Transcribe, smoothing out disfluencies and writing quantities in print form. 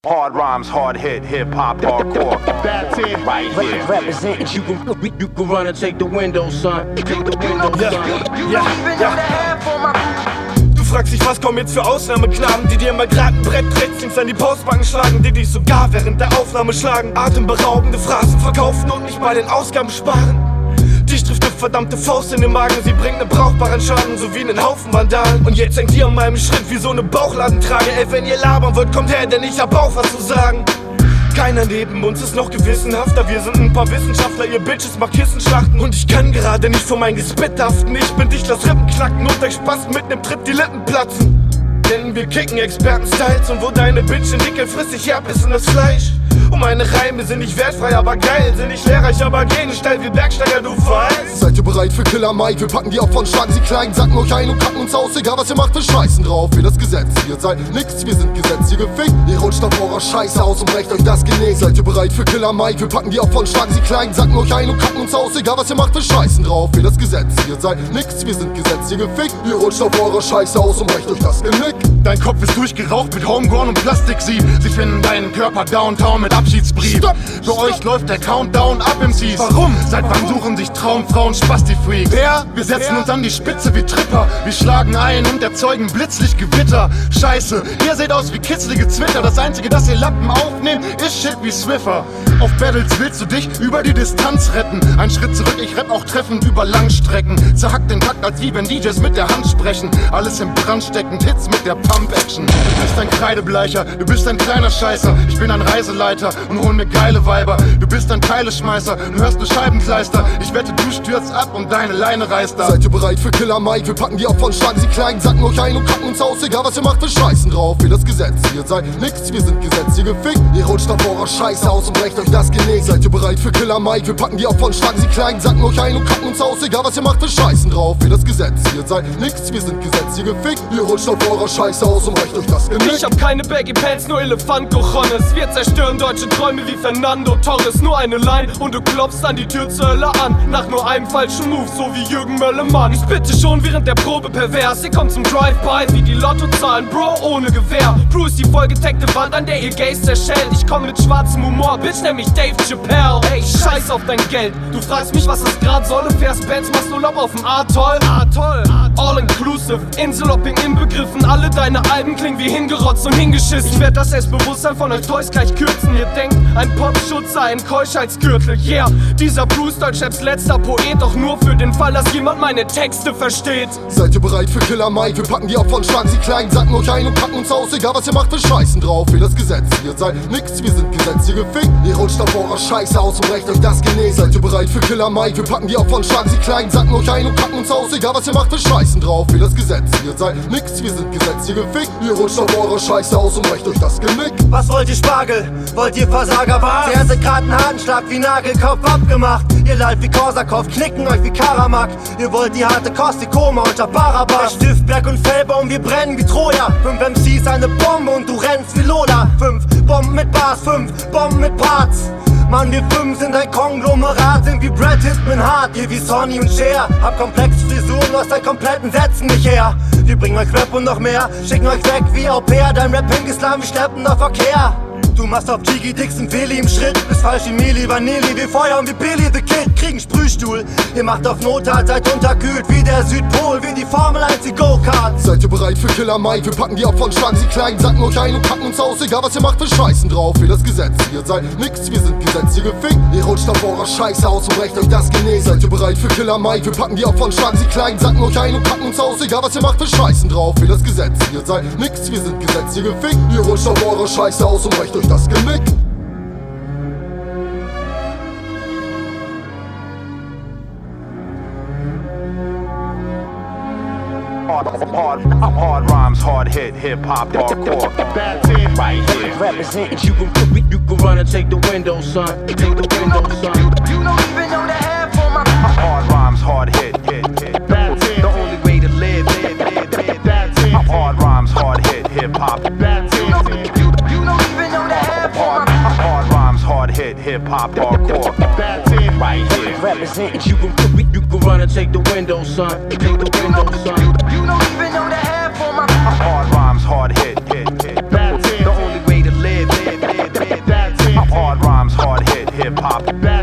Hard rhymes, hard hit, hip-hop, hardcore. That's it. Right here. Representing, you can run and take the window, son. Take the window, son. Du fragst dich, was kommen jetzt für Ausnahmeknaben, die dir mal grad ein Brett rechts an die Postbanken schlagen, die dich sogar während der Aufnahme schlagen, atemberaubende Phrasen verkaufen und nicht bei den Ausgaben sparen. Dich trifft ne verdammte Faust in den Magen, sie bringt ne brauchbaren Schaden, so wie nen Haufen Vandalen. Und jetzt hängt ihr an meinem Schritt wie so ne Bauchladentrage. Ey, wenn ihr labern wollt, kommt her, denn ich hab auch was zu sagen. Keiner neben uns ist noch gewissenhafter, wir sind ein paar Wissenschaftler, ihr Bitches macht Kissenschlachten. Und ich kann gerade nicht vor mein Gespit haften, ich bin dicht, lass Rippen knacken und euch Spaß mit nem Tritt die Lippen platzen. Denn wir kicken Experten-Styles und wo deine Bitch in Dickel frisst sich herbissen das Fleisch. Und meine Reime sind nicht wertfrei, aber geil, sind nicht lehrreich, aber gehen steil wie Bergsteiger, du weißt. Seid ihr bereit für Killer Mike? Wir packen die Opfer und schlagen sie klein, sacken euch ein und kacken uns aus, egal was ihr macht, wir scheißen drauf. Wir das Gesetz, ihr seid nix, wir sind Gesetz, ihr gefickt. Ihr rutscht auf eurer Scheiße aus und brecht euch das Genick. Seid ihr bereit für Killer Mike? Wir packen die Opfer und schlagen sie klein, sacken euch ein und kacken uns aus, egal was ihr macht, wir scheißen drauf. Wir das Gesetz, ihr seid nix, wir sind Gesetz, ihr gefickt. Ihr rutscht auf eurer Scheiße aus und brecht euch das Genick. Dein Kopf ist durchgeraucht mit Homegrown und Plastiksieb. Sie finden deinen Körper downtown mit Abschiedsbrief. Stopp. Für euch läuft der Countdown ab im Seas. Warum? Seit wann suchen sich Traumfrauen Spasti-Freaks? Wer? Wir setzen uns an die Spitze wie Tripper. Wir schlagen ein und erzeugen Blitzlichtgewitter. Scheiße, ihr seht aus wie kitzlige Zwitter. Das einzige, das ihr Lappen aufnehmt, ist Shit wie Swiffer. Auf Battles willst du dich über die Distanz retten. Ein Schritt zurück, ich rapp auch treffend über Langstrecken. Zerhackt den Takt, als wie wenn DJs mit der Hand sprechen. Alles im Brand steckend, Hits mit der Pump-Action. Du bist ein Kreidebleicher, du bist ein kleiner Scheißer. Ich bin ein Reiseleiter und hol mir geile Weiber. Du bist ein Teileschmeißer, du hörst ne Scheibenkleister. Ich wette, du stürzt ab und deine Leine reißt da. Seid ihr bereit für Killer Mike? Wir packen die Opfer und schlagen sie klein, sacken euch ein und kacken uns aus, egal was ihr macht, wir scheißen drauf. Wir das Gesetz, ihr seid nix, wir sind Gesetz, ihr gefickt. Ihr rutscht auf eurer Scheiße aus und brecht euch das Genick. Seid ihr bereit für Killer Mike? Wir packen die Opfer und schlagen sie klein, sacken euch ein und kacken uns aus, egal was ihr macht, wir scheißen drauf. Wir das Gesetz, ihr seid nix, wir sind Gesetz, ihr gefickt. Ihr rutscht auf eurer Scheiße aus und brecht euch das Genick. Ich hab keine Baggy Pants, nur Elefant-Cojones. Wir zerstören deutsche Träume wie Fernando Torres. Nur eine Line und du klopfst an die Tür zur Hölle an. Nach nur einem falschen Move, so wie Jürgen Möllemann. Ich bitte schon während der Probe pervers. Ihr kommt zum Drive-By wie die Lottozahlen, Bro, ohne Gewehr. Bro ist die vollgedeckte Wand, an der ihr Gays zerschellt. Ich komm mit schwarzem Humor, Bitch, nenn mich Dave Chappelle. Ey, scheiß auf dein Geld. Du fragst mich, was das grad soll. Du fährst Bands, machst Urlaub auf dem Atoll. All-inclusive, Inselhopping inbegriffen. Alle deine Alben klingen wie hingerotzt und hingeschissen. Ich werd das Selbstbewusstsein von euch Toys gleich kürzen. Ihr denkt, ein Popschutz sei ein Keuschheitsgürtel. Yeah, dieser Bruce Deutschraps letzter Poet. Doch nur für den Fall, dass jemand meine Texte versteht. Seid ihr bereit für Killer Mike? Wir packen die Opfer und schlagen sie klein, sacken euch ein und kacken uns aus, egal was ihr macht, wir scheißen drauf. Wir das Gesetz, ihr seid nix, wir sind Gesetz, ihr gefickt. Ihr rutscht auf eurer Scheiße aus und brecht euch das Genick. Seid ihr bereit für Killer Mike? Wir packen die Opfer und schlagen sie klein, sacken euch ein und kacken uns aus, egal was ihr macht, wir scheißen drauf. Wir das Gesetz, ihr seid nix, wir sind Gesetz, ihr gefickt. Ihr rutscht auf eurer Scheiße aus und brecht euch das Genick. Was wollt ihr, Spargel? Wollt ihr Versager? Was? Der hätte grad einen Hartenschlag wie Nagelkopf abgemacht. Ihr lallt wie Korsakow, knicken euch wie Karamak. Ihr wollt die harte Kost, die Koma unter Barabbas. Stift, Berg und Fellbaum, wir brennen wie Troja. 5 MCs, eine Bombe und du rennst wie Lola. 5 Bomben mit Bars, 5 Bomben mit Parts. Mann, wir 5 sind ein Konglomerat, sind wie Brad Pitt, Hart, ihr wie Sonny und Cher. Hab komplexe Frisuren aus deinen kompletten Sätzen nicht her. Wir bringen euch Rap und noch mehr, schicken euch weg wie Au-pair. Dein Rap hingeslam, wir schleppen auf Verkehr. Du machst auf Jiggy Dixon Willi im Schritt. Bist falsch wie Mili Vanilli, wir feuern wie Billy the Kid. Kriegen Sprühstuhl, ihr macht auf Notart, seid unterkühlt wie der Südpol, wie die Formel 1, die Go-Karts. Seid ihr bereit für Killer Mike? Wir packen die Opfer und schlagen sie klein, sacken euch ein und kacken uns aus, egal was ihr macht, wir scheißen drauf. Wir das Gesetz, ihr seid nix, wir sind Gesetz, ihr gefickt. Ihr rutscht auf eurer Scheiße aus und brecht euch das Genick. Seid ihr bereit für Killer Mike? Wir packen die Opfer und schlagen sie klein, sacken euch ein und kacken uns aus, egal was ihr macht, wir scheißen drauf. Wir das Gesetz, ihr seid nix, wir sind Gesetz, ihr gefickt. Ihr rutscht auf eurer Scheiße aus und brecht euch das Genick. Hard rhymes, hard hit, hip-hop, hardcore. That's it. Right here. Representing, you can run and take the window, son. Take the window, son. You don't even know the half on my. Hard rhymes, hard hit, hit. That's it. The only way to live. That's it. Hard rhymes, hard hit, hip-hop. That's it. You don't even know the half on my. Hard rhymes, hard hit, hip-hop, hardcore. That's it. Right here. Representing, you can run and take the window, son. Take the window, son. You don't even know the half on my. Hard rhymes, hard hit, hit. That's it. The only way to live. hip hop.